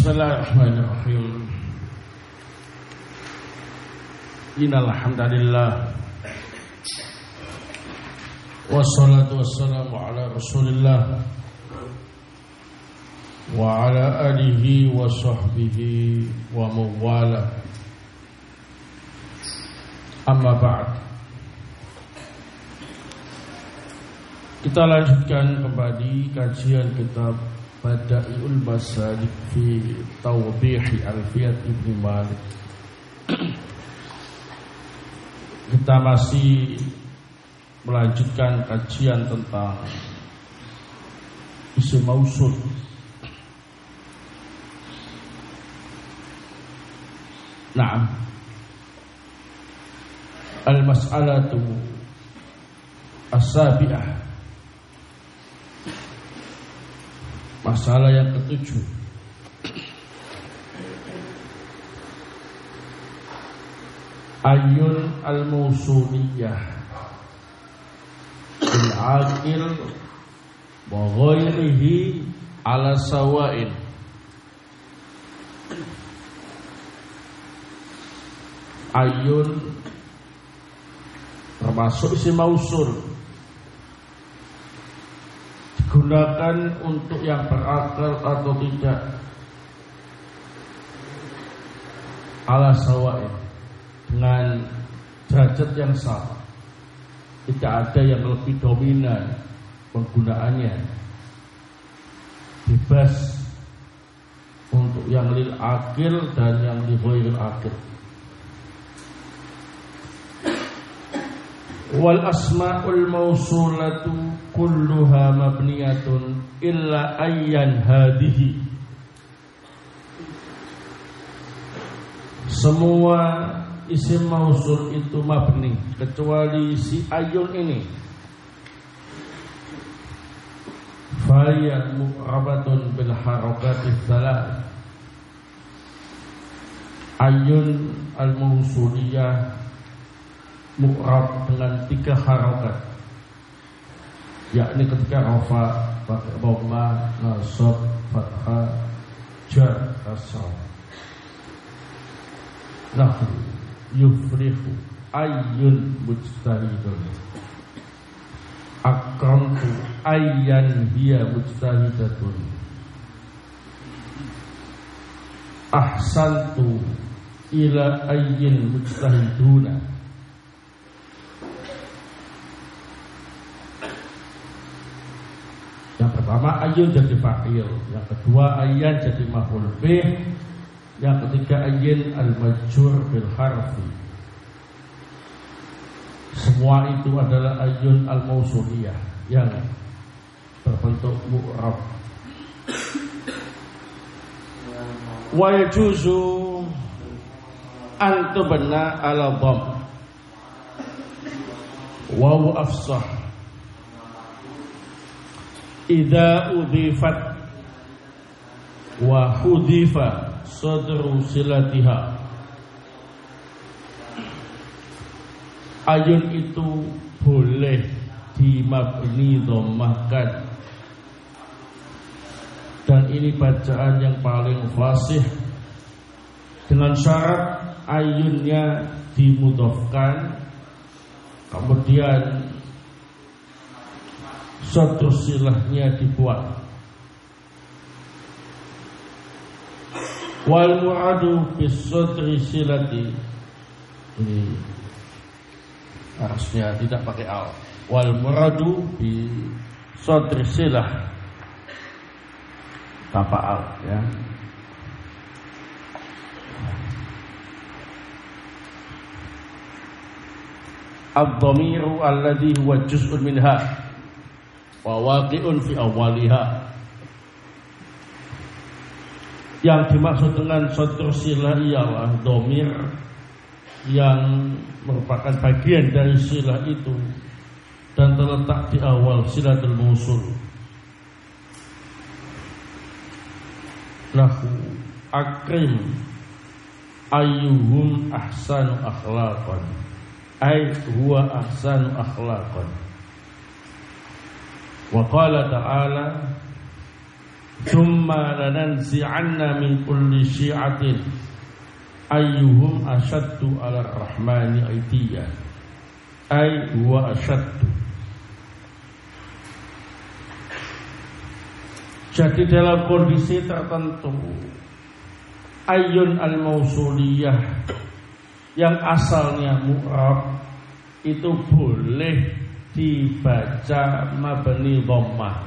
Bismillahirrahmanirrahim. Innal hamdalillah wassalatu wassalamu ala Rasulillah wa ala alihi wa sahbihi wa mawala. Amma ba'd. Kita lanjutkan kembali kajian kitab Bada'iul Masalik fi Tawdih Alfiyat Ibn Malik. Kita masih melanjutkan kajian tentang isim mausul. Naam. Al-mas'alatu as-sabi'ah. Masalah yang ketujuh. Ayun al-mausuliyah bil-aqil wa ghairihi ala sawa'in. Ayun termasuk isim mausul, digunakan untuk yang berakal atau tidak, ala sawa'in, dengan derajat yang sama. Tidak ada yang lebih dominan penggunaannya. Bebas untuk yang lil akil dan yang li ghairil akil. Wal asma'ul mausulatu kulluha mabniyatun illa ayyan hadihi. Semua isim mausul itu mabni kecuali si ayun ini. Faya mu'rabatun bil harakati tsalath. Ayun al-mausuliyah mu'rab dengan 3 harakat, yakni ketika rafa, pakai dhamma, nasab, fathah, jar, kasrah. Nahu yufrihu ayyun mujtahidun, akramtu ayyan hiya mujtahidatun, ahsantu ila ayyin mujtahiduna. Yang pertama ayun jadi fa'il, yang kedua ayyan jadi maf'ul bih, yang ketiga ayyin al-majrur bil harfi. Semua itu adalah ayun al-mausuliyah yang berbentuk mu'rab. Wa yajuzu an tubna ala dhamm wa afsah idza udhifat wa hudifa sadru silatiha. Ayun itu boleh dimabni dhammahkan, dan ini bacaan yang paling fasih, dengan syarat ayunnya dimudhafkan, kemudian sadru silahnya dibuat. Wal muradu bis sadri silati, ini harusnya tidak pakai al. Wal muradu bi sadri silah tanpa al, ya. Ad-dhamiru alladhi huwa juz'un minha wa waqi'un fi awwaliha. Yang dimaksud dengan sadru silah ialah dhamir yang merupakan bagian dari silah itu dan terletak di awal silatul mausul. Lahu akrim ayyuhum ahsanu akhlaqan, ay huwa ahsanu akhlaqan. Wa qala ta'ala Tsumma lananzi'anna min kulli syi'atin ayyuhum asyaddu 'ala ar-rahmani aitiyya. Ay huwa asyaddu. Jadi dalam kondisi tertentu ayun al-mausuliyah yang asalnya mu'rab itu boleh dibaca mabni dhammah.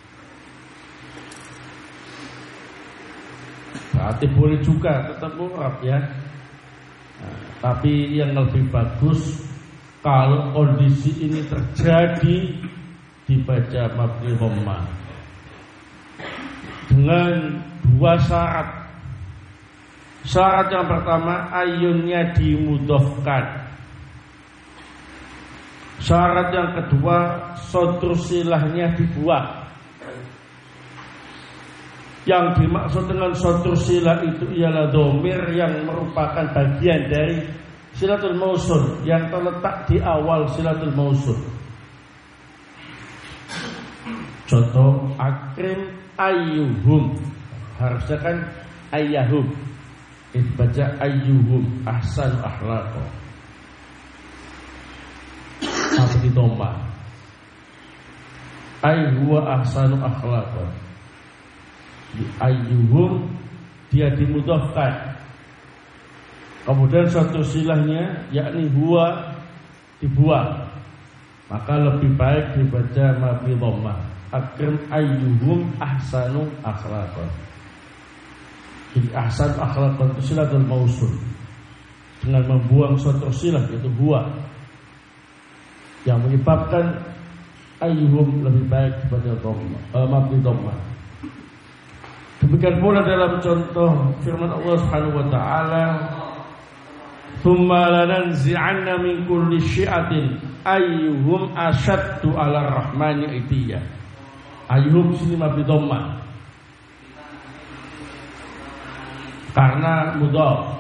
Berarti boleh juga tetap mu'rab ya. Nah, tapi yang lebih bagus kalau kondisi ini terjadi dibaca mabni dhammah dengan dua syarat. Syarat yang pertama ayunnya dimudhofkan. Syarat yang kedua sodru silahnya dibuang. Yang dimaksud dengan sodru silah itu ialah dhamir yang merupakan bagian dari silatul mausul yang terletak di awal silatul mausul. Contoh akrim ayyuhum, harusnya kan ayyahum, dibaca ayyuhum ahsan akhlaqo. Apa ditomba? Huwa ahsanu akhlaqo. Di ayyuhum dia dimudhafkan. Kemudian satu silahnya yakni huwa dibuang. Maka lebih baik dibaca mabni dhammah. Akrim ayyuhum ahsanu akhlaqan. Jadi ahsan akhlaqan itu silatul mausul. Dengan membuang suatu silah yaitu huwa yang menyebabkan ayyuhum lebih baik dibaca mabni dhammah. Demikian pula dalam contoh firman Allah Subhanahu wa taala, "Tsumma lananzi'anna min kulli syi'atin ayyuhum asyaddu 'ala ar-rahmani aitiyya." Ayyuhum sini mabni dhammah karena mudhaf.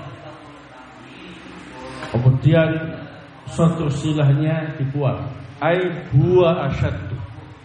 Kemudian suatu silahnya dibuang. Huwa asyaddu.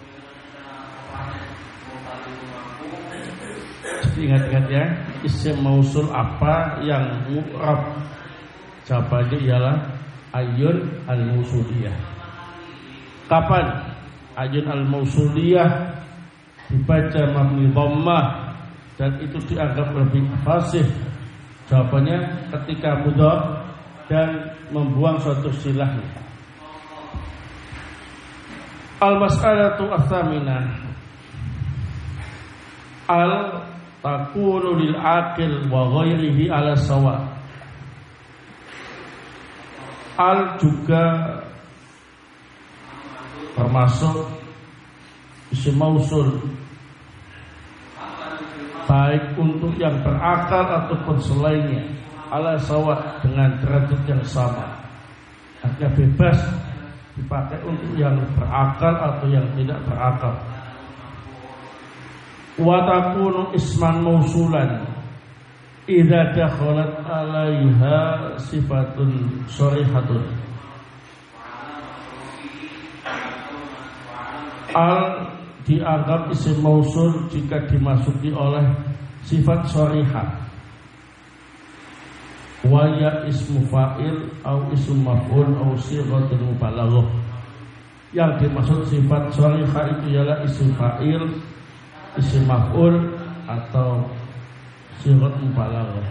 Jadi ingat-ingat ya, isim mausul apa yang mu'rab? Jawabannya ialah ayun al-mausuliyah. Kapan ayun al-mausuliyah dibaca mabni dhammah dan itu dianggap lebih fasih? Jawabannya ketika mudhaf dan membuang suatu silahnya. Al-mas'alatu ats-tsaminah takunu lil aqil wa ghairihi ala sawa. Juga termasuk isim mausul baik untuk yang berakal ataupun selainnya ala sawa dengan derajat yang sama. Artinya bebas dipakai untuk yang berakal atau yang tidak berakal. Wa takunu isman mausulan idza dakhalat 'alaiha sifatun sharihatun. Dianggap isim mausul jika dimasuki oleh sifat sharihah. Wa ya ismu fa'il au ismu maf'ul au sighatul mubalaghah. Yang dimaksud sifat sharihah itu ialah isim fa'il, isim maf'ul atau sighat mubalaghah.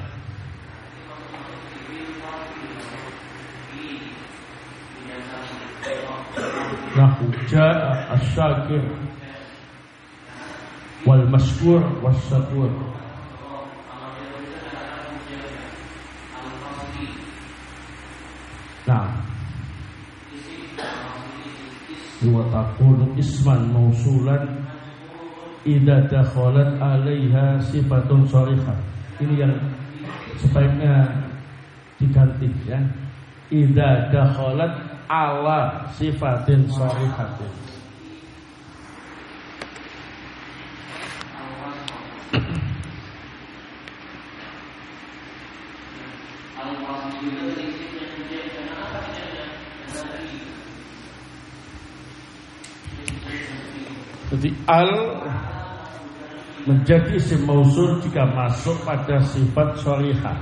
Nahu ja'a asy-syakir wal maskur was-syakur. Nah, wa taqulu isman mausulan idza dakhalat 'alaiha sifatun sharihah. Ini yang sebaiknya diganti ya. Idza dakhalat 'ala sifatin sharihatin. Jadi menjadi isim mausul jika masuk pada sifat sharihah.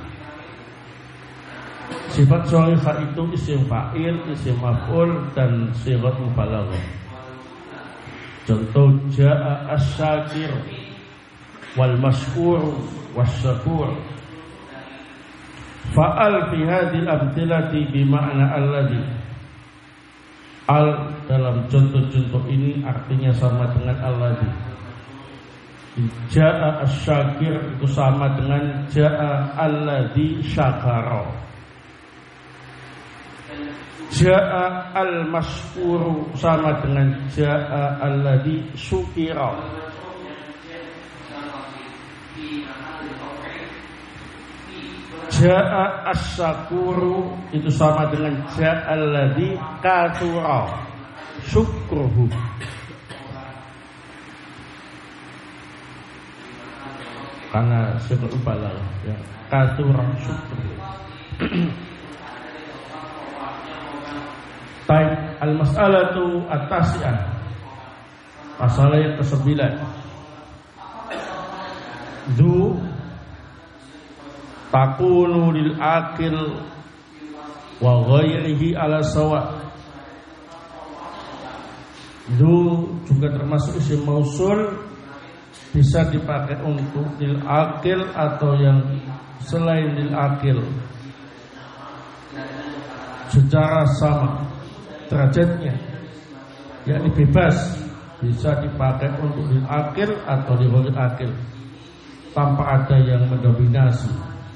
Sifat sharihah itu isim fa'il, isim maf'ul, dan sighat mubalaghah. Contoh jaa asyakir wal maskur wasyakur. Fa'al fi hadhil amthilati bima'na alladhi. Al dalam contoh-contoh ini artinya sama dengan alladhi. Jaa asyakir itu sama dengan jaa alladhi syakara. Jaa al-maskuru sama dengan jaa alladhi syukira. Jaa as-syakuru itu sama dengan jaa alladhi kathura syukruhu. Karena sebab ubalah ya, kathura syukruhu. Taib al-mas'alatu at-tasi'ah. Masalah yang ke-9. Du takunu lil akil wa ghairihi ala sawa. Du juga termasuk isim mausul, bisa dipakai untuk lil akil atau yang selain lil akil secara sama derajatnya, yakni bebas, bisa dipakai untuk lil akil atau lil ghairi akil tanpa ada yang mendominasi.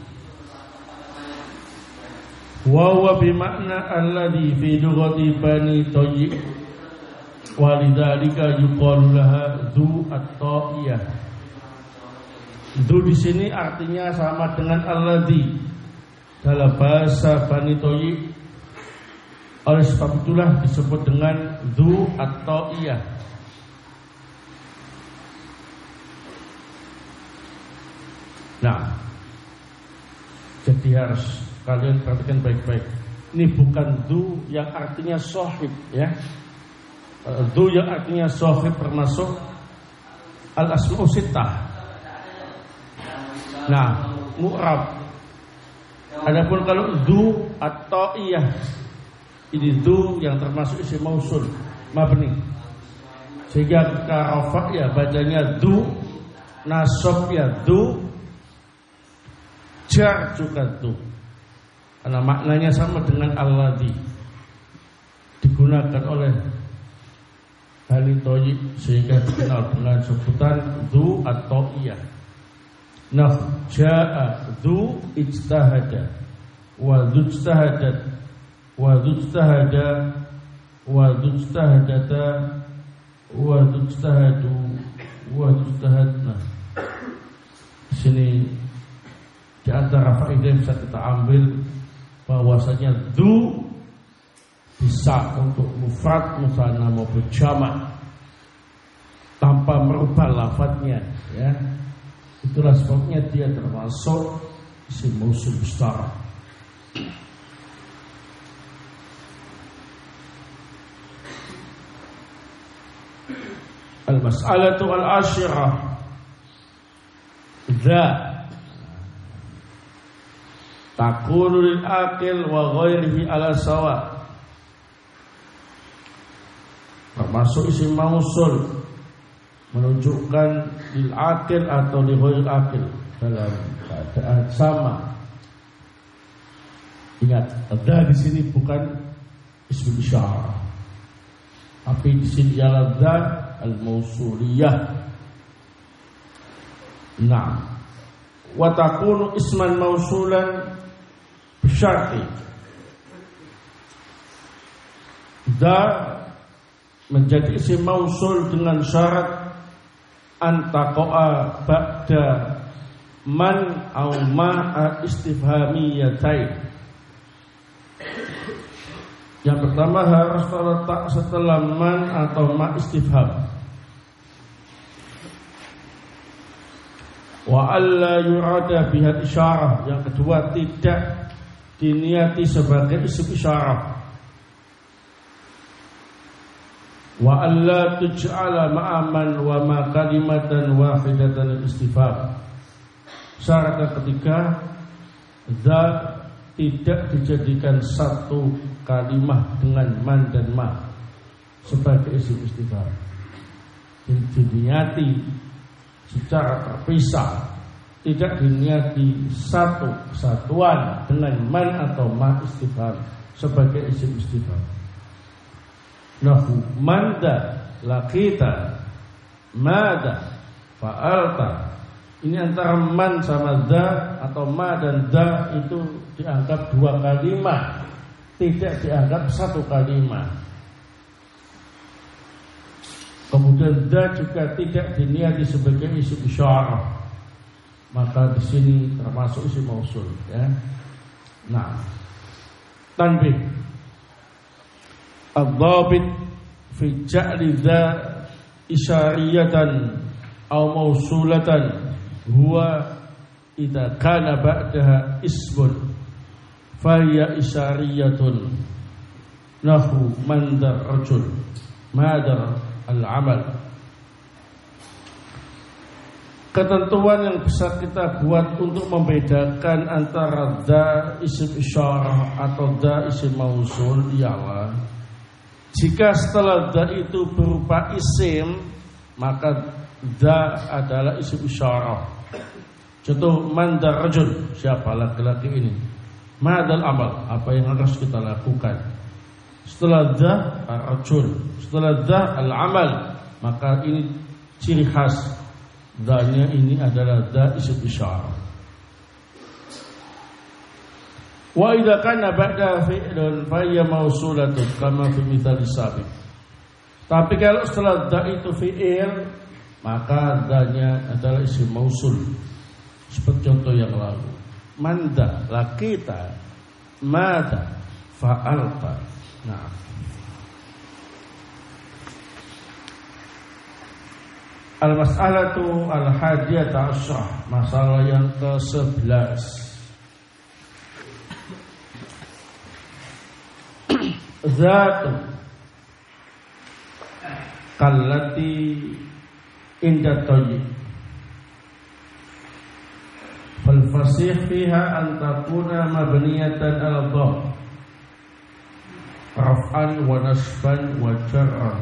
Wa huwa bimakna alladhi fi lughati bani Tayy wa lidzalika yuqalu laha dzu at-ta'iyah. Dzu di sini artinya sama dengan alladhi dalam bahasa Bani Tayy. Oleh sebab itulah disebut dengan dzu at-ta'iyah. Nah, jadi harus kalian perhatikan baik-baik. Ini bukan dzu yang artinya sahib ya. Dzu yang artinya sahib termasuk al-asma'u sittah. Nah, mu'rab. Adapun kalau dzu at-ta'iyah, ini dzu yang termasuk isim mausul mabni. Sehingga ketika rafa ya bacanya dzu, nasab ya dzu, jar juga dzu. Karena maknanya sama dengan alladhi, digunakan oleh Bani Tayy sehingga dikenal dengan sebutan dzu at-ta'iyah. Nah, jaa dzu ijtahada wa dzu ijtahadat wa dzu ijtahada wa dzu ijtahadata wa dzu ijtahadu wa dzu ijtahadna. Di sini di antara faedah yang bisa kita ambil bahwasanya dzu bisa untuk mufrad, musanna maupun jamak tanpa merubah lafadznya ya. Itulah sebabnya dia termasuk isim mausul mustara. Al-mas'alatu al-ashirah dza takunu lil akil wa ghairihi ala sawa. Termasuk isim mausul menunjukkan lil akil atau li ghairil akil dalam keadaan sama. Ingat, ada di sini bukan ism isyarah, tapi di sini adalah dza al-mausuliyah. Nah, wa takunu isman mausulan bisyarti. Dza menjadi isim mausul dengan syarat antaqa'a ba'da man au ma'a istifhamiyatain. Yang pertama harus terletak setelah man atau ma istifham. Wa alla yurada biha isyarah. Yang kedua tidak diniati sebagai isim isyarah. wa alla tuj'ala ma'aman wa ma kalimatan wahidatan istifham. Syarat yang ketiga, za tidak dijadikan satu kalimah dengan man dan ma sebagai isim istifham. Diniati secara terpisah, tidak diniati satu kesatuan dengan man atau ma istifham sebagai isim istifham. Nahu manda laqita mada fa'alta. Ini antara man sama da atau ma dan da itu dianggap dua kalimat, tidak dianggap satu kalimat. Kemudian da juga tidak diniati sebagai isim isyarah, maka di sini termasuk isim mausul, ya. Nah, tanbih ad-dhabit fi ja'li dha isyariyatan aw mausulatan huwa idza kana ba'daha ismun fahiya isyariyatun nahu mandar rajul madar al-amal. Ketentuan yang bisa kita buat untuk membedakan antara dha isim isyarah atau dha isim mausul ialah jika setelah dha itu berupa isim, maka dha adalah isim isyarah. Contoh mandar rajul, siapa laki-laki ini? Madal amal, apa yang harus kita lakukan? Setelah dha rajul, setelah dha al-amal, maka ini ciri khas dha-nya ini adalah dha isim isyarah. Wa idza kana ba'da fi'lun fa hiya mausulatun kama fi mithal sabiq. Tapi kalau setelah dha itu fi'il, maka dha-nya adalah isim mausul. Seperti contoh yang lalu, manda laqita mada fa'alta. Nah, al-mas'alatu al-hadiyata asyrah, masalah yang ke-11. Zatu kallati inda tayyib fal fasih fiha an takuna mabniyatan ala dhamm raf'an wa nasban wa jar'an.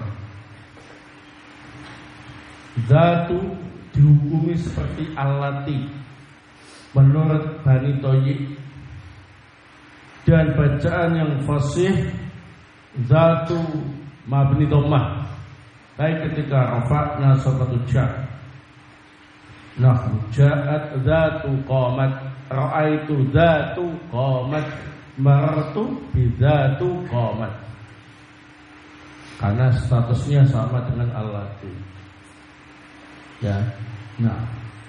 Zatu dihukumi seperti allati menurut Bani Tayyib, dan bacaan yang fasih zatu mabni dhammah baik ketika rafa' nasab atau jar. Nahu ja'at zatu qamat, ra'aitu zatu qamat, marartu bidzatu qamat. Karena statusnya sama dengan allati. Ya. Nah,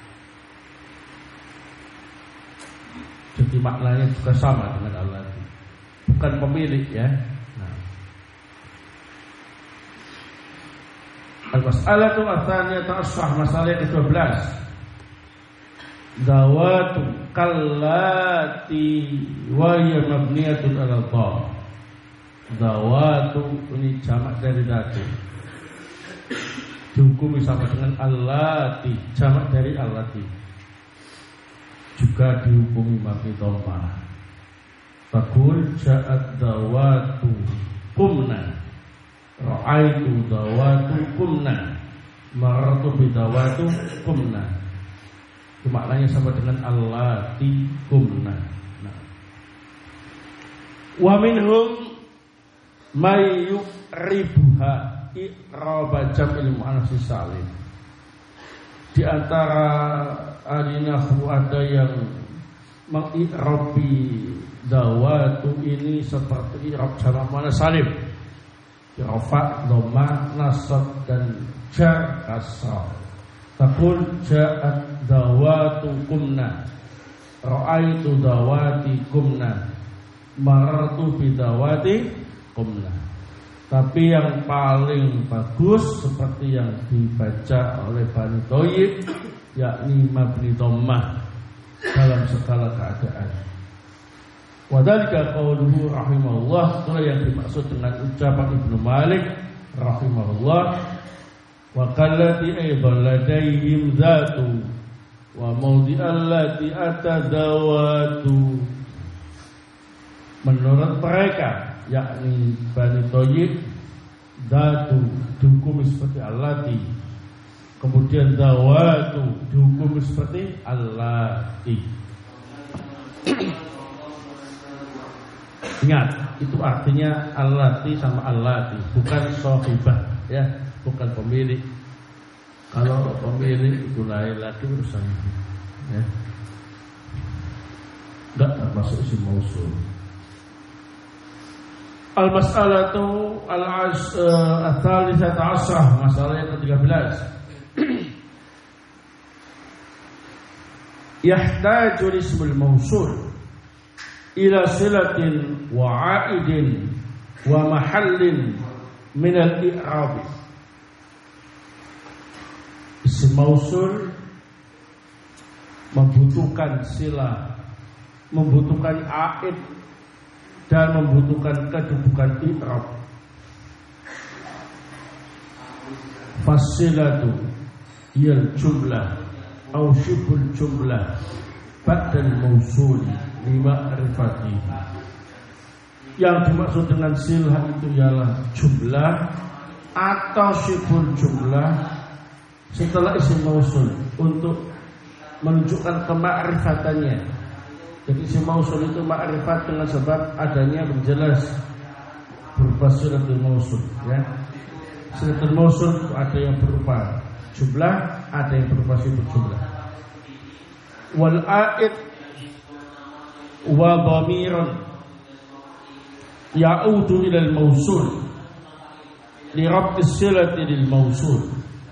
jadi maknanya juga sama dengan allati, bukan pemilik, ya. Nah, al-mas'alatu ats-tsaniyatu asyrah, masalah yang ke-12. Zawatu kallati wa hiya mabniyatun 'ala dhamm. Zawatu ini jamak dari zatu, dihukumi sama dengan allati, jamak dari allati, juga dihukumi mabni dhammah. Faqul ja'at dawatu qumna, ra'aitu dawatu qumna, marartu bidawatu qumna. Itu maknanya sama dengan allati qumna. Nah, wa minhum may yu'ribuha i'raba jam'il muannats salim. Di antara ahli nahwu ada yang mengi'rabi dawatu ini seperti i'rab jamak muannats salim, rafa', dhamma, nasab dan jar kasrah. Taqul ja'at dawatu qumna, ra'aitu dawati qumna, marartu bidawati qumna. Tapi yang paling bagus seperti yang dibaca oleh Bani Tayyib, yakni mabni dhammah dalam segala keadaan. Wa dzalika qauluhu rahimahullah, itu yang dimaksud dengan ucapan Ibnu Malik, rahimahullah, wa kallati aidan ladaihim dzatu wa mawdi'allati atadawatu. Menurut mereka, yakni Bani Thayyib, dzatu dihukumi seperti allati, kemudian dawatu dihukumi seperti allati. Ingat, itu artinya allati sama allati, bukan sahibah, ya, bukan pemilik. Kalau pemilik itu lain lagi urusan, ya. Enggak termasuk isim mausul. Al-mas'alatu al-thalithata asrah, masalah yang ke-13. Yahtaju ismul mausul ila silatin wa 'aidin wa mahallin min al-i'rab. Isim mausul membutuhkan silah, membutuhkan 'aid dan membutuhkan kedudukan i'rab. Fasilatu yal jumlah au syibul jumlah ba'dal mausul lima'rifati. Yang dimaksud dengan silah itu ialah jumlah atau syibul jumlah setelah isim mausul untuk menunjukkan kema'rifatannya. Jadi isim mausul itu ma'rifat dengan sebab adanya berjelas berupa silatul mausul, ya. Silatul mausul ada yang berupa jumlah, ada yang berupa syibul jumlah. Wal a'id wa dhamirun ya'udu ila al-mausul li rabti silati lil mausul.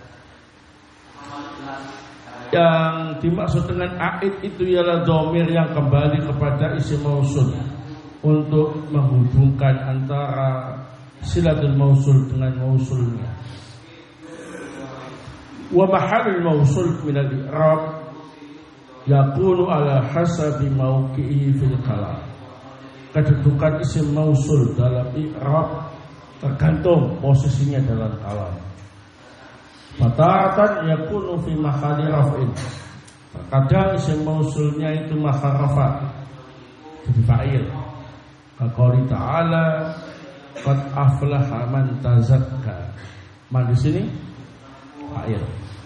Yang dimaksud dengan a'id itu ialah dhamir yang kembali kepada isim mausul untuk menghubungkan antara silatul mausul dengan mausulnya. Wa mahallul mausul min al-i'rab yakunu ala hasabi mauqi'i fil kalam. Kedudukan isim mausul dalam i'rab tergantung posisinya dalam kalam. Fataratan yakunu fi mahalli raf'in. Terkadang isim mausulnya itu mahal rafa', jadi fa'il. Kaqouli ta'ala qad aflaha man tazakka. Man di sini fa'il.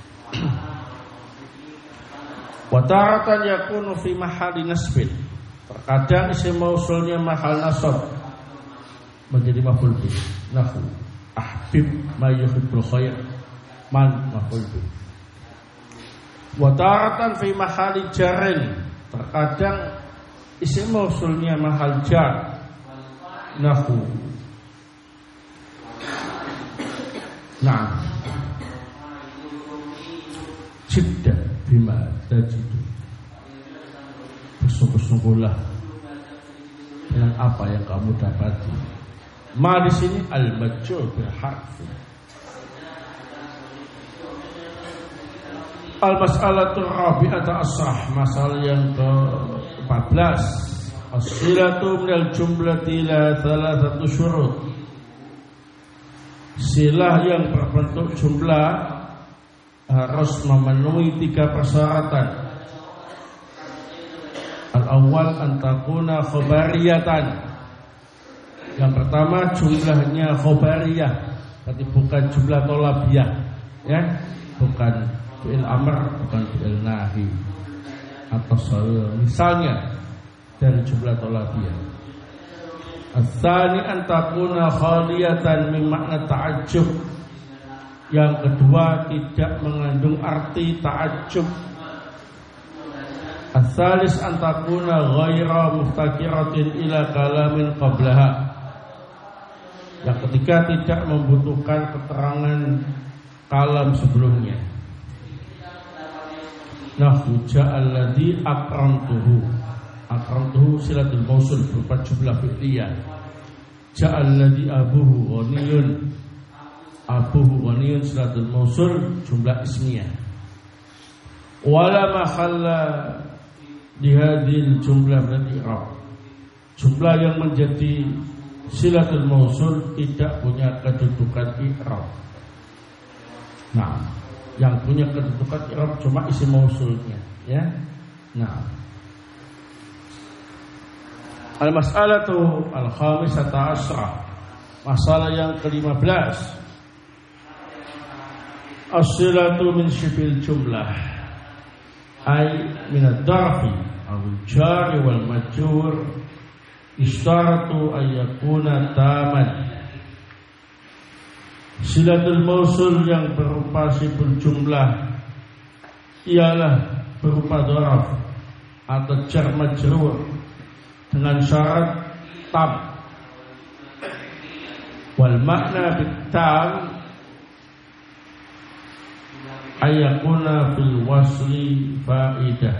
Wa taratan yakunu fi mahalli nasbin. Terkadang isim mausulnya mahal nasab, menjadi maf'ul bih. Nahu ahbib ma yuhibbul khair, man maf'ul bih. Wa taratan fi mahalli jarrin. Terkadang isim mausulnya mahal jar. Nahu nah jiddah bima tajidu. Bersungguh-sungguhlah dengan apa yang kamu dapati. Ma di sini al-majjul bil harf. Al-mas'alatul rabi'ata asrah, masalah yang ke-14. As-silatu minal jumlati la thalathatu syurut. Silah yang berbentuk jumlah harus memenuhi 3 persyaratan. Al-awwal an takuna khobariyatan. Yang pertama jumlahnya khobariyah, berarti bukan jumlah tolabiyah, ya, bukan fi'il amr, bukan fi'il nahi atau misalnya dari jumlah tolabiyah. Ats-tsani an takuna khaliyatan min makna ta'ajjub. Yang kedua tidak mengandung arti ta'ajjub. Ats-tsalis an takuna ghaira muftakiratin ila kalamin qablaha. Yang ketiga tidak membutuhkan keterangan kalam sebelumnya. Nahu ja'alladzi akramtuhu. Akramtuhu silatul mausul berupa jumlah fi'liyah. Ja'alladzi abuhu ghaniyun. Abuhu ghaniyun silatul mausul jumlah ismiyah. Wala mahalla di hadhil jumlah min i'rab. Jumlah yang menjadi silatul mausul tidak punya kedudukan i'rab. Nah, yang punya kedudukan i'rab cuma isim mausulnya, ya. Nah, al-mas'alatu al-khamisata asyrah, masalah yang ke-15. As-silatu min syifil jumlah, ay min ad-darfi aw al-jari wal majrur, istaratu ay yakuna taman. Silatul mausul yang berupa syifil jumlah ialah berupa daraf atau jar majrur dengan syarat tam. Wal makna bitam ayakuna fil wasli faidah.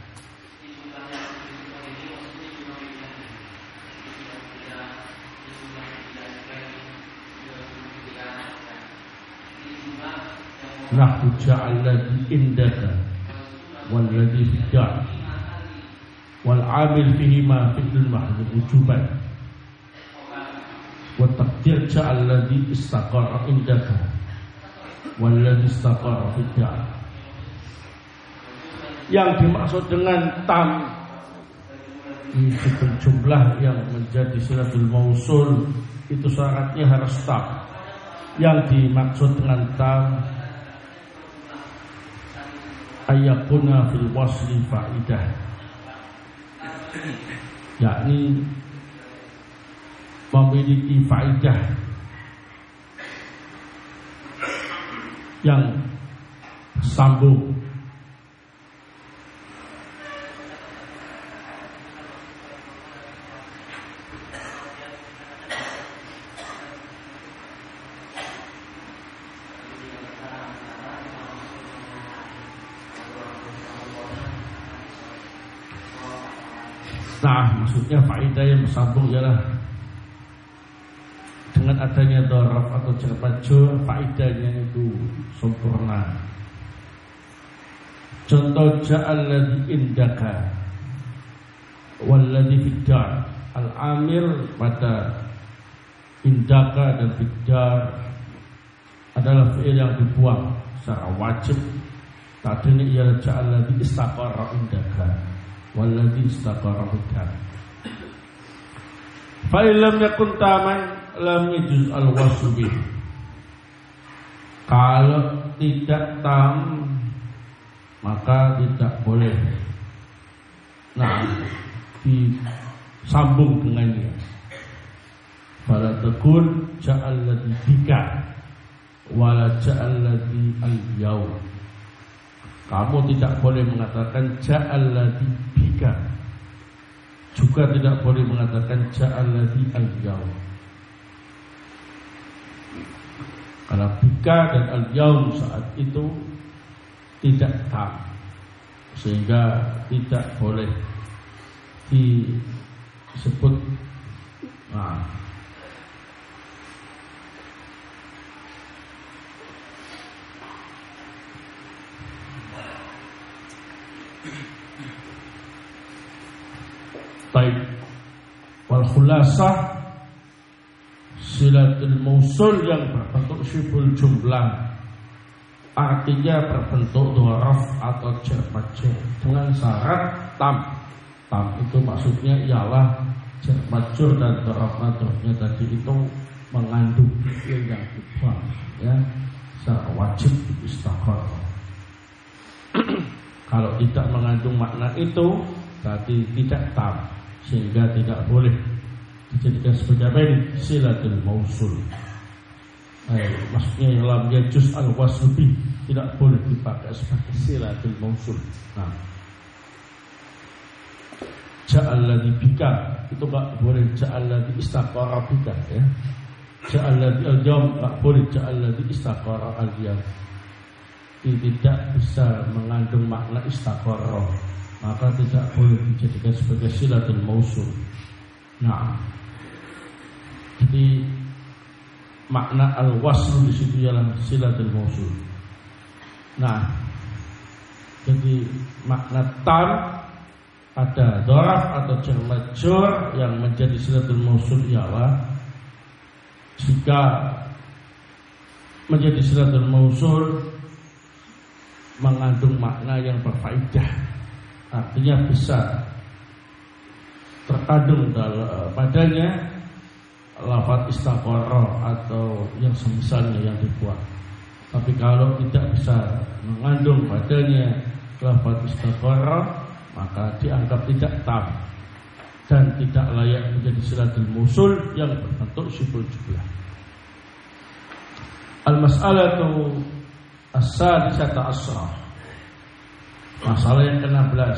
Nahwu ja'alladhi indaka walladhi fidda wal amil fihi ma fi'lul mahdhuf wujuban wa taqdir ja'alladhi istaqarra indaka walladhi istaqarra fidda. Yang dimaksud dengan tam itu jumlah yang menjadi silatul mausul, itu syaratnya harus tam. Yang dimaksud dengan tam ayakuna fil wasli faidah, yakni memiliki faidah yang sambung. Nah, maksudnya faedah yang bersambung ialah dengan adanya daraf atau jar majrur, faedahnya itu sempurna. Contoh ja'alladhi indaka walladhi fiddar. Al-amil pada indaka dan fiddar adalah fi'il yang dibuang secara wajib. Tadinya ialah ja'alladhi istaqarra indaka walladhi istaqarra fiddar. Fa illam yakun taman lam yajuz al-wasl bih. Kalau tidak tam maka tidak boleh disambung dengannya. Fala takun ja'alladhi bika wala ja'alladhi al-yaum. Kamu tidak boleh mengatakan ja'alladhi bika, juga tidak boleh mengatakan ja'alladhi al-yaum. Karena bika dan al-yaum saat itu tidak tam, sehingga tidak boleh disebut. Baik, wal khulasah, silatul mausul yang berbentuk syiful jumlah artinya berbentuk dharaf atau jar majrur dengan syarat tam. Tam itu maksudnya ialah jar majrur dan dharaf majrurnya tadi itu mengandung fi'il yang dibuang, ya, secara wajib istaqarra. Kalau tidak mengandung makna itu berarti tidak tam, sehingga tidak boleh dijadikan sebagai silatul mausul. Maksudnya dalam yajuz al-wasl bih, tidak boleh dipakai sebagai silatul mausul. Nah, ja'alladhi bika itu enggak boleh ja'alladhi istaqarra bika, ya. Ja'alladhi al-yaum enggak boleh ja'alladhi istaqarra al-yaum. Tidak bisa mengandung makna istaqarra, maka tidak boleh dijadikan sebagai silatul mausul. Nah, jadi makna al-wasl di situ ialah silatul mausul. Nah, jadi makna tam pada dharaf atau jar majrur yang menjadi silatul mausul ialah jika menjadi silatul mausul mengandung makna yang berfaedah, artinya bisa terkandung padanya lafaz istaqarra atau yang semisalnya yang dibuat. Tapi kalau tidak bisa mengandung padanya lafaz istaqarra, maka dianggap tidak tam dan tidak layak menjadi silatul mausul yang berbentuk syibul jumlah. Al-mas'alatu as-sadisata asrah. Masalah yang ke-16.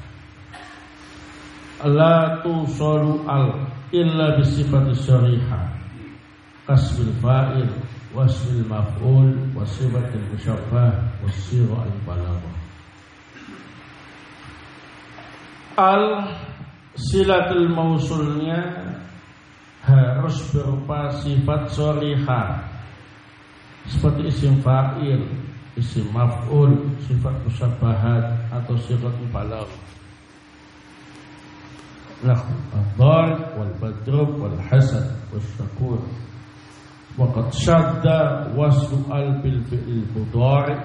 La tusalu al illa bisifati syarihah kasbil fa'il wasfil maf'ul wasifatil musyabbah wasirah al-balaghah. Silatul mausulnya harus berupa sifat syarihah seperti isim fa'il, isim maf'ul, sifat musabbahat atau sifat mubalaghah. Nahwu ad-darb wal badrub wal hasad was syakur. Wa qad syadda waslu al bil fi'il mudhari'.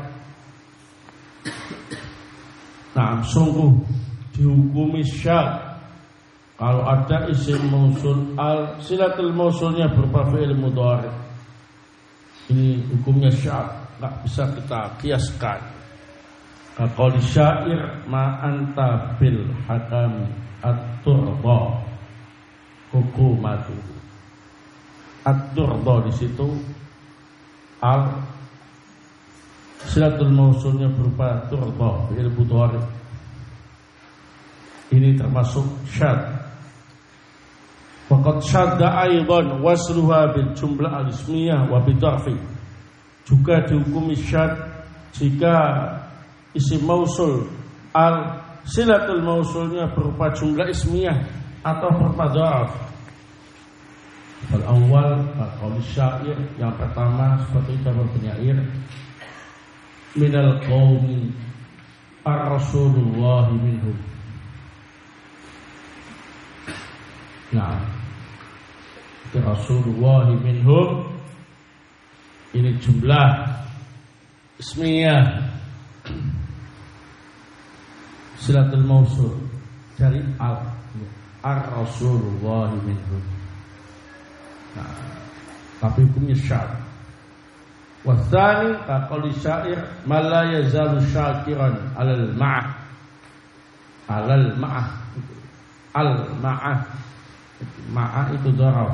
Nah, sungguh dihukumi syad kalau ada isim mausul al silatul mausulnya berupa fi'il mudhari'. Ini hukumnya syad, tak bisa kita kiaskan. Kalau syair ma anta bil hakam at-turda hukumatu. At-turda di situ al silatul mausulnya berupa turda fi'il mudhari'. Ini termasuk syad. Waqad syadda aidan wasluha bil jumlah al-ismiyah wa bidarfi. Juga dihukumi syad jika isim mausul al silatul mausulnya berupa jumlah ismiyah atau berupa dzarf. Al awal qaul syair, yang pertama seperti ucapan penyair, minal qaumi ar-rasulullah minhum. Nah, Rasulullah minhum ini jumlah ismiyah silatul mausul dari ar-rasulullah minhum. Nah, tapi hukumnya syad. Wasani kaqali syair man la yazalu syakiran alal ma'ah al-ma'ah ma'ah itu dzaraf.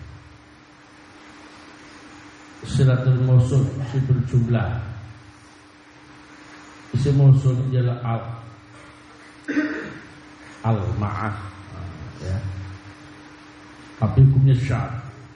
Silatul mausul sifat jumlah. Isim mausul adalah al-ma'ah ya. Tapi hukumnya syad.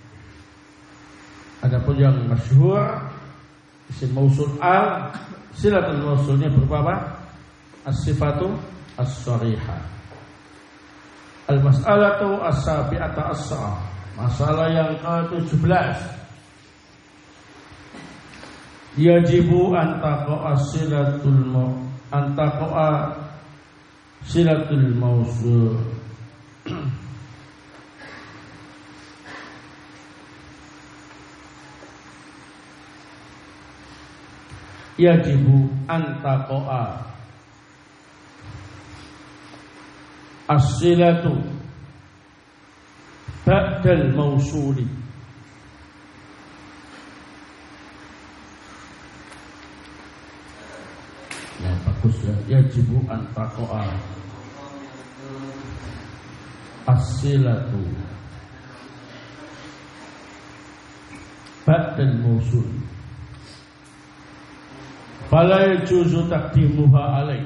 Adapun yang masyhur isim mausul al silatul mausulnya berupa apa? As-sifatu as-sharihah. Al-mas'alatu as-sabi'ata as-sa'ah. Masalah yang ke-17. Yajibu antaqa'a silatul mausul yajibu antaqa'a as-silatu ba'dal mausuli. Ya bagus ya. Yajibu antaqa'a as-silatu ba'dal mausul. Fala yajuzu taqdimuha alaih.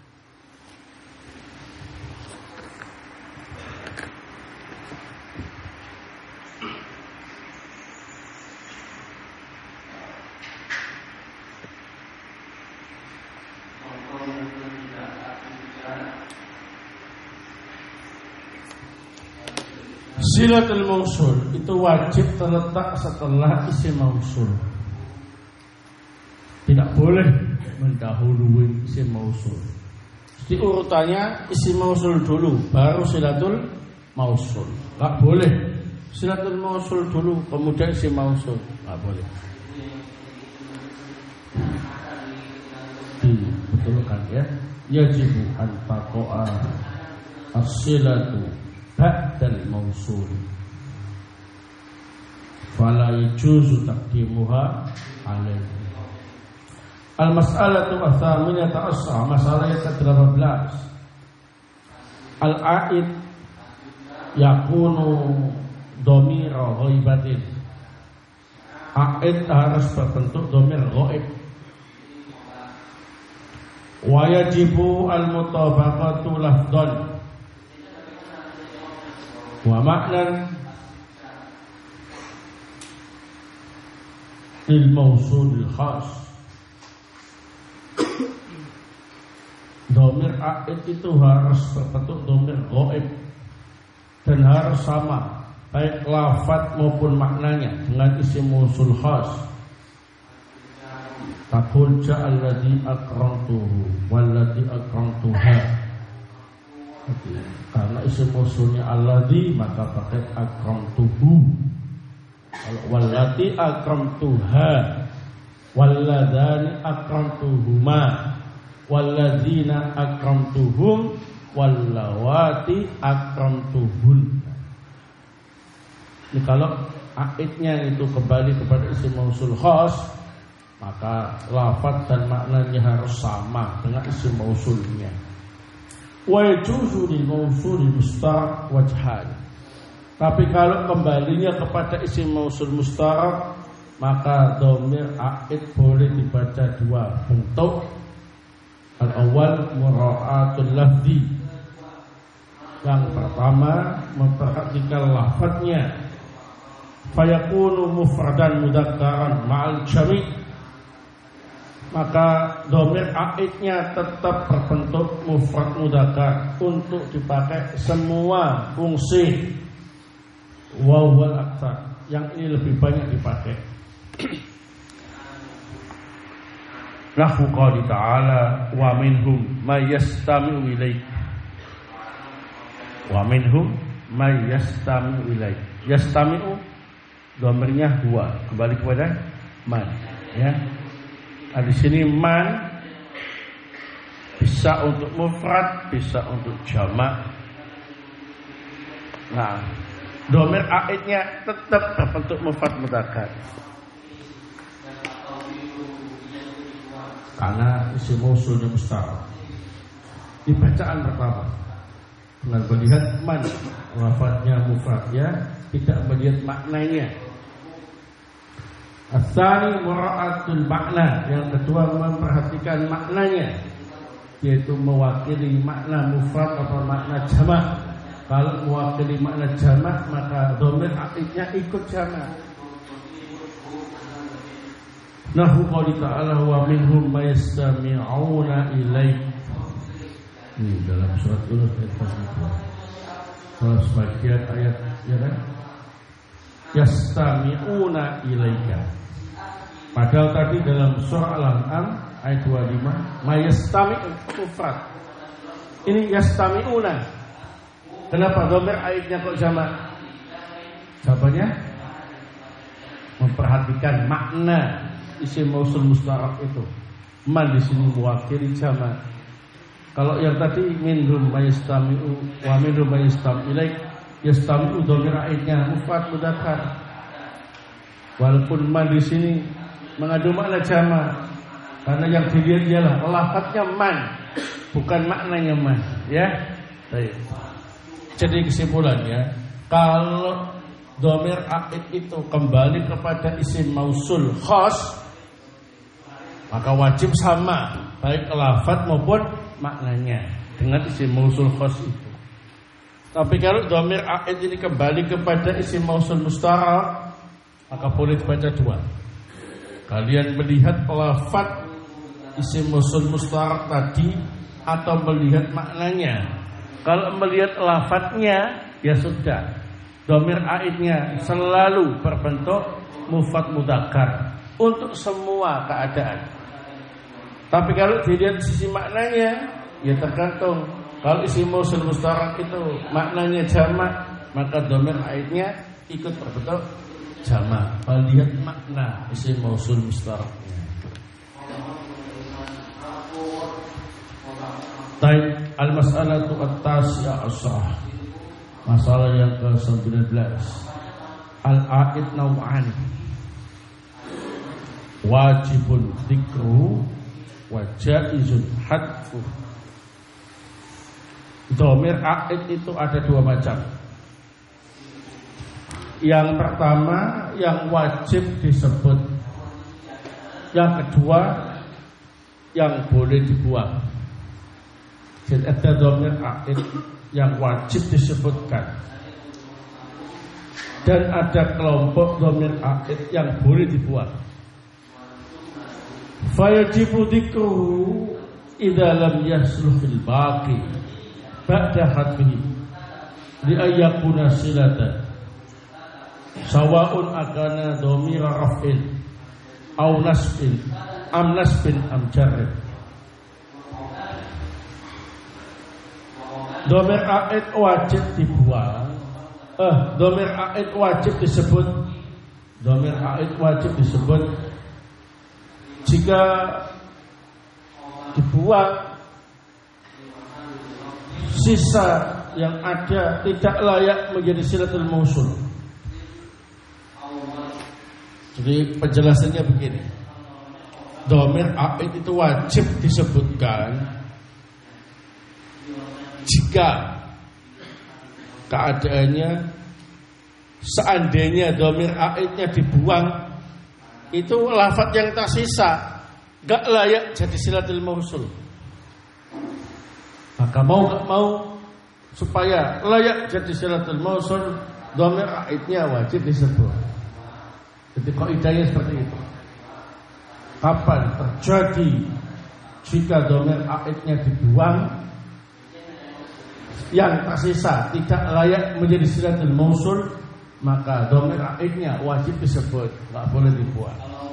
Silatul mausul itu wajib terletak setelah isim mausul. Tidak boleh mendahului isim mausul. Jadi urutannya isim mausul dulu, baru silatul mausul. Tak boleh Silatul mausul dulu, kemudian isim mausul. Nggak boleh. Betulkan ya. Yajibu an taqa'a as-silatu ba'dal mausul. Fala yajuzu taqdimuha alaihi. Al-mas'alatu ats-tsaminata asyara, masalah yang ke-18. Al-a'id yakunu dhamira ghaibatin. A'id harus berbentuk dhamir ghaib. Wa yajibu al-mutabaqatu lafdhan wa ma'nan lil mausul khas. Dhamir a'id itu harus berbentuk dhamir ghaib dan harus sama baik lafaz maupun maknanya dengan isim mausul khas. Taqul ja'alladzi akramtuhu walladzi akramtuha. Karena isim mausulnya alladzi maka pakai akramtuhu. Kalau walladzi akramtuha walladzani akramtuhuma walladzina akramtuhum wallawati akramtuhun. Ini kalau aidnya itu kembali kepada isim mausul khas, maka lafaz dan maknanya harus sama dengan isim mausulnya. Wa yajuzu lil mausul mustaq wajhan. Tapi kalau kembalinya kepada isim mausul mustaq, maka dhamir aid boleh dibaca dua bentuk. Al-awwal mura'atul lafzi. Yang pertama memperhatikan lafadznya. Fayakunu mufradan mudzakkar ma'al jami'. Maka dhamir aidnya tetap berbentuk mufrad mudzakkar untuk dipakai semua fungsi. Wa huwal aktsar. Yang ini lebih banyak dipakai. Nahu qali ta'ala wa minhum may yastami'u ilaik. Wa minhum may yastami'u ilaik. Yastami'u dhamirnya huwa, kembali kepada man, ya. Nah, di sini man bisa untuk mufrad, bisa untuk jamak. Nah, dhamir aidnya tetap berbentuk mufrad mudzakkar. Karena isim mausulnya mustaq. Di bacaan pertama dengan melihat man, lafadznya mufrad ya, tidak melihat maknanya. Asani mura'atul makna, yang kedua memperhatikan maknanya, yaitu mewakili makna mufrad atau makna jamak. Kalau mewakili makna jamak maka dhamir aidnya ikut jamak. Nahu qali ta'ala wa minhum may yastami'una ilaik. Ini dalam surat Yunus ayat 42. Kalau sebagian ayat ya kan? Yastami'una ilaika. Padahal tadi dalam surah Al-An'am ayat 25 may yastami'u mufrad. Ini yastami'una. Kenapa dhamir aidnya kok jamak? Jawabannya memperhatikan makna isim mausul mustaq itu. Man di sini mewakili jamak. Kalau yang tadi minhum mayastami'u wa minhum mayastam ilaik, yastami'u dhamir aidnya mufrad mudzakkar. Walaupun man di sini mengandung makna jamak, karena yang dilihat ialah lafadznya man, bukan maknanya man, ya. Baik. Jadi kesimpulannya, kalau dhamir aid itu kembali kepada isim mausul khas, maka wajib sama baik lafaz maupun maknanya dengan isim mausul khas itu. Tapi kalau dhamir aid ini kembali kepada isim mausul mustaq, maka boleh dibaca dua. Kalian melihat lafaz isim mausul mustaq tadi atau melihat maknanya. Kalau melihat lafadznya ya sudah, dhamir aidnya selalu berbentuk mufrad mudzakkar untuk semua keadaan. Tapi kalau dilihat sisi maknanya, ya tergantung. Kalau isim mausul mustaq itu maknanya jamak, maka dhamir aidnya ikut berbentuk jamak. Lihat makna isim mausul mustaraknya. Taib al-mas'alatu at-tasi'ah as-sah. Masalah yang ke-19. Al-a'id naw'an. Wajibun dzikru wa jaizun hadfu. Dhamir a'id itu ada dua macam. Yang pertama yang wajib disebut. Yang kedua yang boleh dibuang. Jadi ada dhamir a'id yang wajib disebutkan. Dan ada kelompok dhamir a'id yang boleh dibuang. Fayajibu dzikruhu idza lam yasluhil baqi ba'da hadfihi li ayyakuna silatan sawa'un akana dhamira raf'in aw nasbin am nasbin am jarrin. Dhamir a'id wajib dibuang. Dhamir a'id wajib disebut. Dhamir a'id wajib disebut jika dibuang sisa yang ada tidak layak menjadi silatul mausul. Jadi penjelasannya begini. Dhamir a'id itu wajib disebutkan jika keadaannya seandainya dhamir a'idnya dibuang, itu lafadz yang tersisa gak layak jadi silatul mausul. Maka mau gak mau supaya layak jadi silatul mausul, dhamir a'idnya wajib disebut. Jadi kaidahnya seperti itu. Kapan terjadi jika dhamir a'idnya dibuang, yang tersisa tidak layak menjadi silatul mausul, maka dhamir a'idnya wajib disebut, enggak boleh dibuang.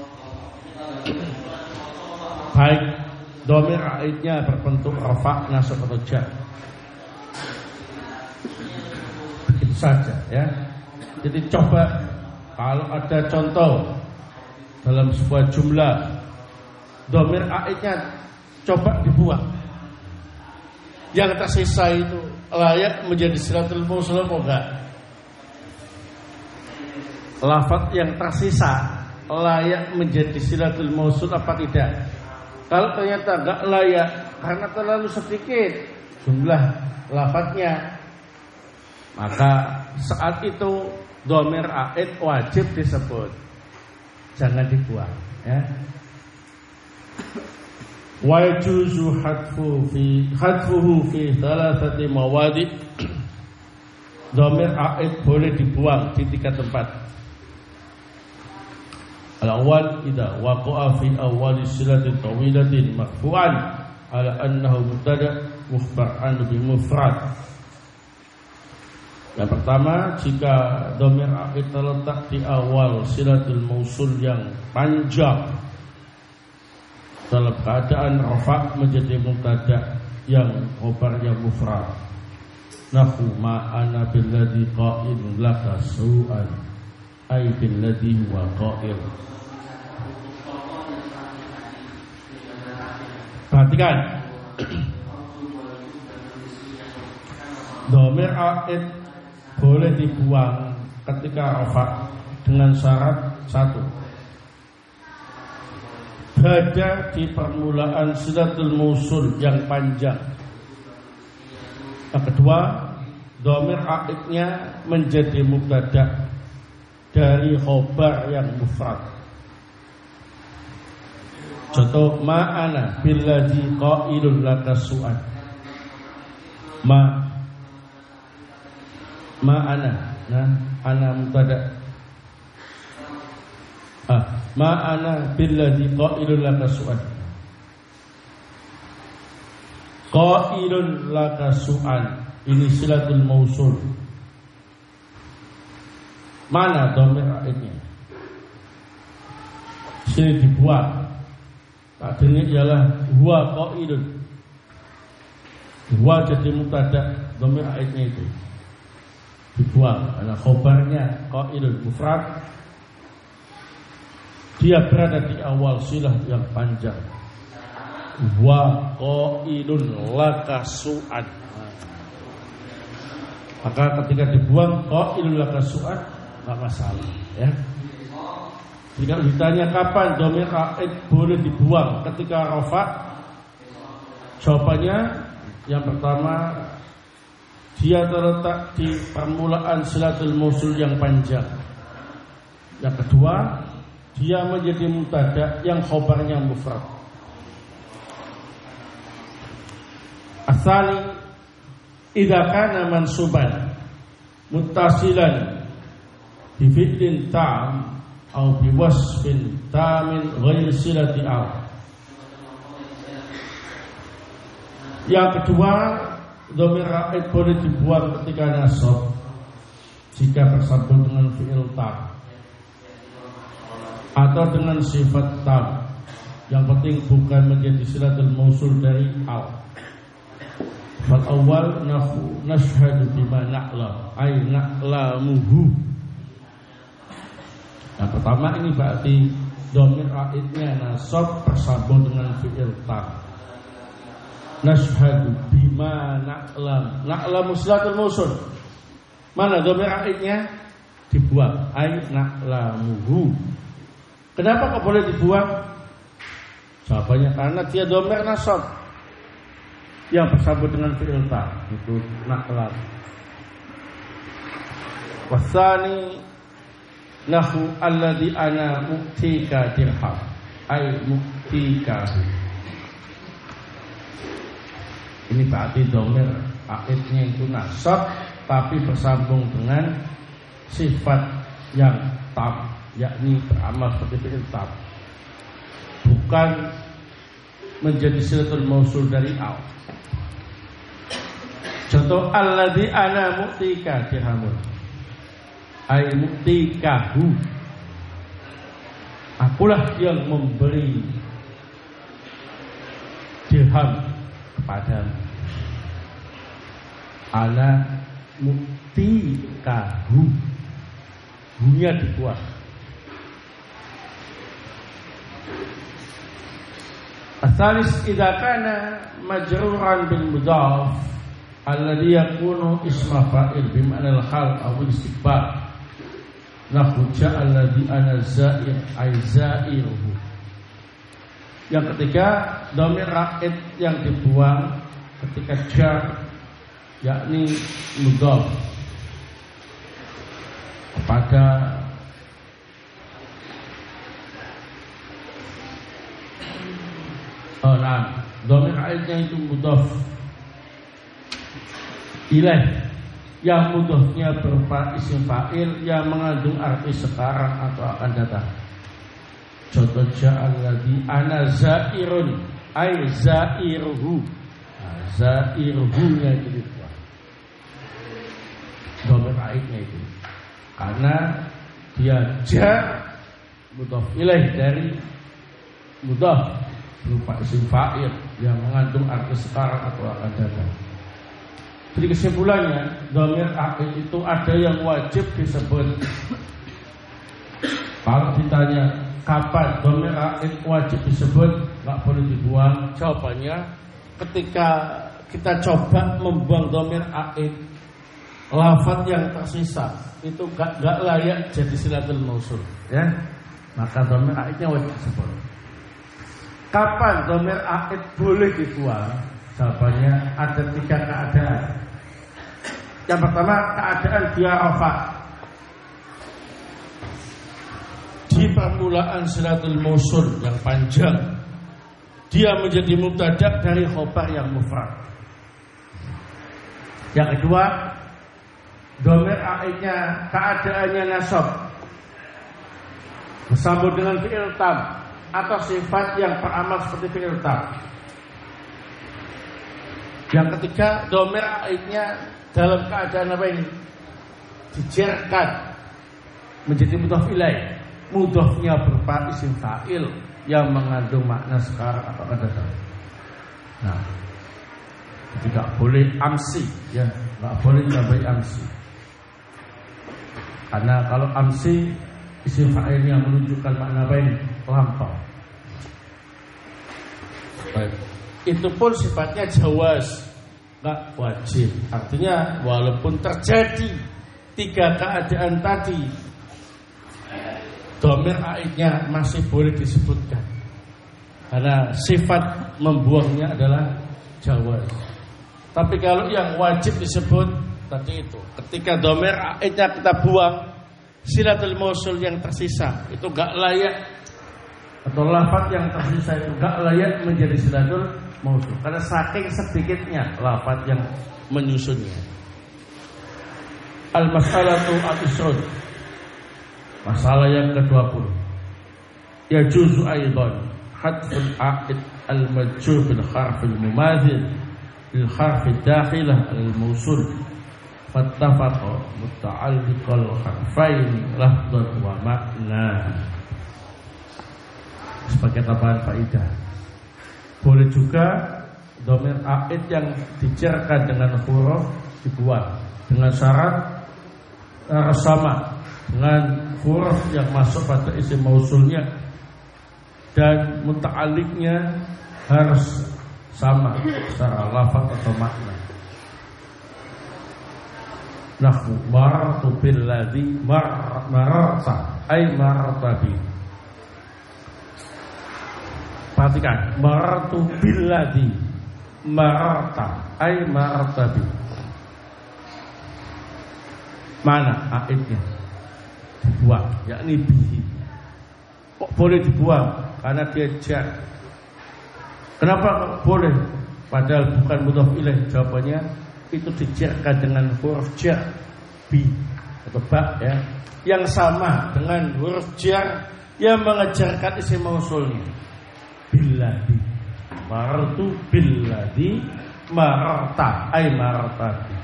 Baik dhamir a'idnya berbentuk rafa', nasab atau jar. Begitu saja ya. Jadi coba kalau ada contoh dalam sebuah jumlah dhamir a'idnya coba dibuang, yang tersisa itu layak menjadi silatul mausul apa enggak? Lafaz yang tersisa layak menjadi silatul mausul apa tidak? Kalau ternyata enggak layak karena terlalu sedikit jumlah lafaznya, maka saat itu dhamir a'id wajib disebut, jangan dibuang ya. Wa yajuzu hadfuhu fi thalathati mawadi'. Dhamir a'id boleh dibuang di 3 tempat. Al-awwal idza waqa'a fi awwali silatin tawilatin marfu'an ala annahu mubtada' mukhbar an bi mufrad. Yang pertama, jika dhamir a'id terletak di awal silatul mausul yang panjang dalam keadaan rafa' menjadi mubtada' yang khabarnya mufrad. Nahu ma'ana billadhi qa'ilun laka su'an ay billadhi huwa qa'il. Perhatikan, dhamir a'id boleh dibuang ketika rafa' dengan syarat 1. Berada di permulaan silatul mausul yang panjang. Yang kedua, dhamir a'idnya menjadi mubtada' dari khobar yang mufrad. Contoh, ma'ana billadhi qa'ilun laka su'an. Ma'ana, nah, ana mubtada'. Ma'ana billadhi qa'ilun laka su'an. Qa'ilun laka su'an, ini silatul mausul. Mana dhamir a'idnya? Sini dibuang. Takdirnya ialah huwa qa'ilun. Huwa jadi mubtada', dhamir a'idnya itu. dibuang karena khobarnya qailun mufrad, dia berada di awal silah yang panjang. Wa qailun laka su'ad, maka ketika dibuang qailun laka su'ad enggak masalah ya. Jika ditanya kapan dhamir a'id boleh dibuang ketika rafa, jawabannya yang pertama, dia terletak di permulaan silatul mausul yang panjang. Yang kedua, dia menjadi mubtada yang khobarnya mufrad. Asali idza kana mansuban muttasilan bi fi'lin tam atau bi wasfin tamin ghairi silati al. Yang kedua, dhamir a'id boleh dibuang ketika nasab jika bersambung dengan fi'il tam atau dengan sifat tam. Yang penting bukan menjadi silatul mausul dari al. Fal awal nashhadu bima na'lam ay na'lamuhu. Yang pertama ini berarti dhamir a'idnya nasab bersambung dengan fi'il tam. Nashhadu bima na'lam, na'lamu silatul mausul. Mana dhamir a'idnya? Dibuang ay na'lamuhu. Kenapa kok boleh dibuang? Jawabannya karena dia dhamir nasab yang bersambung dengan fi'il ta, itu na'lam. Wasani nahu alladhi ana mu'tika dirham ay mu'tikahu. Ini berarti dhamir a'idnya itu nasab tapi bersambung dengan sifat yang tam, yakni beramal seperti fi'il tam, bukan menjadi silatul mausul dari al. Contoh alladzi ana mu'tika dirhamun ay mu'tikahu, akulah yang memberi dirham kepadamu. Ana mu'tikahu, hunya dibuang. Asalis idza kana majruran bil mudhaf alladhi yakunu isma fa'il bi ma'na al-khalq aw istiqbal. Nahu ja'alladhi ana za'ir ay za'iruhu. Yang ketiga, dhamir a'id yang dibuang ketika jar, yakni mudhaf kepada dhamir a'idnya itu mudhaf ilaih yang mudhafnya berupa isim fa'il yang mengandung arti sekarang atau akan datang. Contoh ja'alladhi ana za'irun ay za'iruhu. Za'iruhu-nya itu dibuang, dhamir a'idnya itu, karena dia jar mudhaf ilaih dari mudhaf berupa isim fa'il yang mengandung arti sekarang atau akan datang. Jadi kesimpulannya, dhamir a'id itu ada yang wajib disebut. Kalau ditanya kapan dhamir a'id wajib disebut, nggak boleh dibuang, jawabannya ketika kita coba membuang dhamir a'id, lafaz yang tersisa itu gak layak jadi silatul mausul, ya. Maka dhamir a'idnya wajib disebut. Kapan dhamir a'id boleh dibuang? Jawabannya ada 3 keadaan. Yang pertama, keadaan dia rafa di permulaan silatul mausul yang panjang, dia menjadi mubtada dari khobar yang mufrad. Yang kedua, dhamir a'idnya keadaannya nasab bersambung dengan fi'il tam atau sifat yang beramal seperti fi'il tam. Yang ketiga, dhamir a'idnya dalam keadaan apa ini? Dijarkan menjadi mudhaf ilaih, mudhafnya berupa isim fa'il yang mengandung makna sekarang atau akan datang. Nah, tidak boleh amsi, ya, nggak boleh tambahi amsi. Karena kalau amsi isim fa'ilnya menunjukkan makna baik lampau. Baik. Itu pun sifatnya jawaz, enggak wajib. Artinya walaupun terjadi 3 keadaan tadi, dhamir aidnya masih boleh disebutkan. Karena sifat membuangnya adalah jawaz. Tapi kalau yang wajib disebut tadi itu, ketika dhamir aidnya kita buang, silatul mausul yang tersisa itu enggak layak, atau lafaz yang tersisa itu enggak layak menjadi silatul mausul karena saking sedikitnya lafaz yang menyusunnya. Al-mas'alatu at-tis'un. Masalah yang ke-20. Yajuzu aidan hadful a'id al-majrur bil harf al-mumathil lil harf ad-dakhilah al-mausul fattafaqa muta'alliqal harfain lafdhan wa makna. Sebagai tambahan faedah, boleh juga dhamir aid yang dijarkan dengan huruf dibuang dengan syarat sama dengan huruf yang masuk pada isim mausulnya dan muta'alliqnya harus sama secara lafaz atau makna. Nahwu marartu billadzi mararta ay mararta bi. Perhatikan, marartu billadzi mararta ay mararta bi. Mana aidnya? Dibuang, yakni bihi. Kok boleh dibuang? Karena dia jar. Kenapa kok boleh? Padahal bukan mudhaf ilaih. Jawabannya itu dijarkan dengan huruf jar bi atau ba ya, yang sama dengan huruf jar yang mengejarkan isim mausulnya. Billadzi marartu billadzi mararta ay mararta.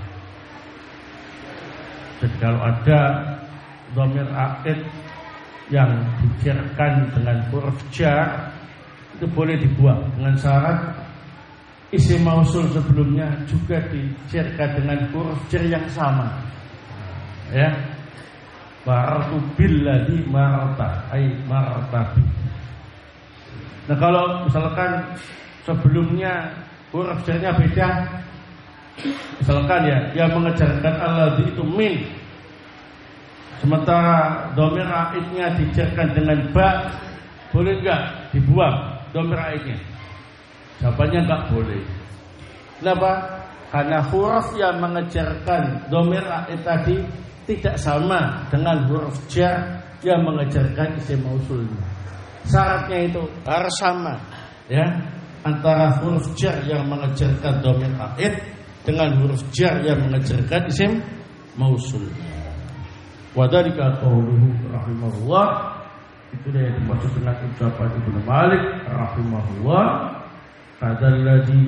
Jadi kalau ada dhamir aid yang dijarkan dengan huruf jar itu boleh dibuang dengan syarat isim mausul sebelumnya juga dijarkan dengan huruf jar yang sama. Ya. Marartu billadzi mararta ay mararta bi. Nah kalau misalkan sebelumnya huruf jarnya beda, misalkan ya yang mengejarkan alladzi itu min, sementara dhamir aidnya dijarkan dengan ba, boleh enggak dibuang dhamir aidnya? Jawabannya enggak boleh. Kenapa? Karena huruf yang mengejarkan dhamir aid tadi tidak sama dengan huruf jar yang mengejarkan isim mausulnya. Syaratnya itu harus sama ya, antara huruf jar yang mengejarkan dhamir aid dengan huruf jar yang mengejarkan isim mausul. Wa dzalika qauluhu rahimahullah, itu yang dimaksud dengan ucapan Ibnu Malik rahimahullah, kadzalladzi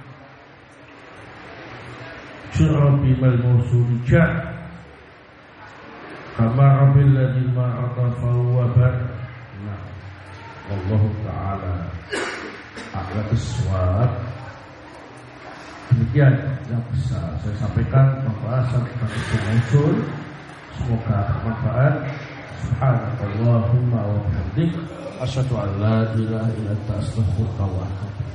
syur'a bimal mausul jar kama rabbil ladzi ma'atafa wa bar. Allah Ta'ala a'lam bissawab. Demikian yang bisa saya sampaikan pembahasan tentang isim mausul. Semoga bermanfaat. Subhanallahumma wa bihamdik, asyhadu an la ilaha illa anta, astaghfiruka wa atubu ilaik.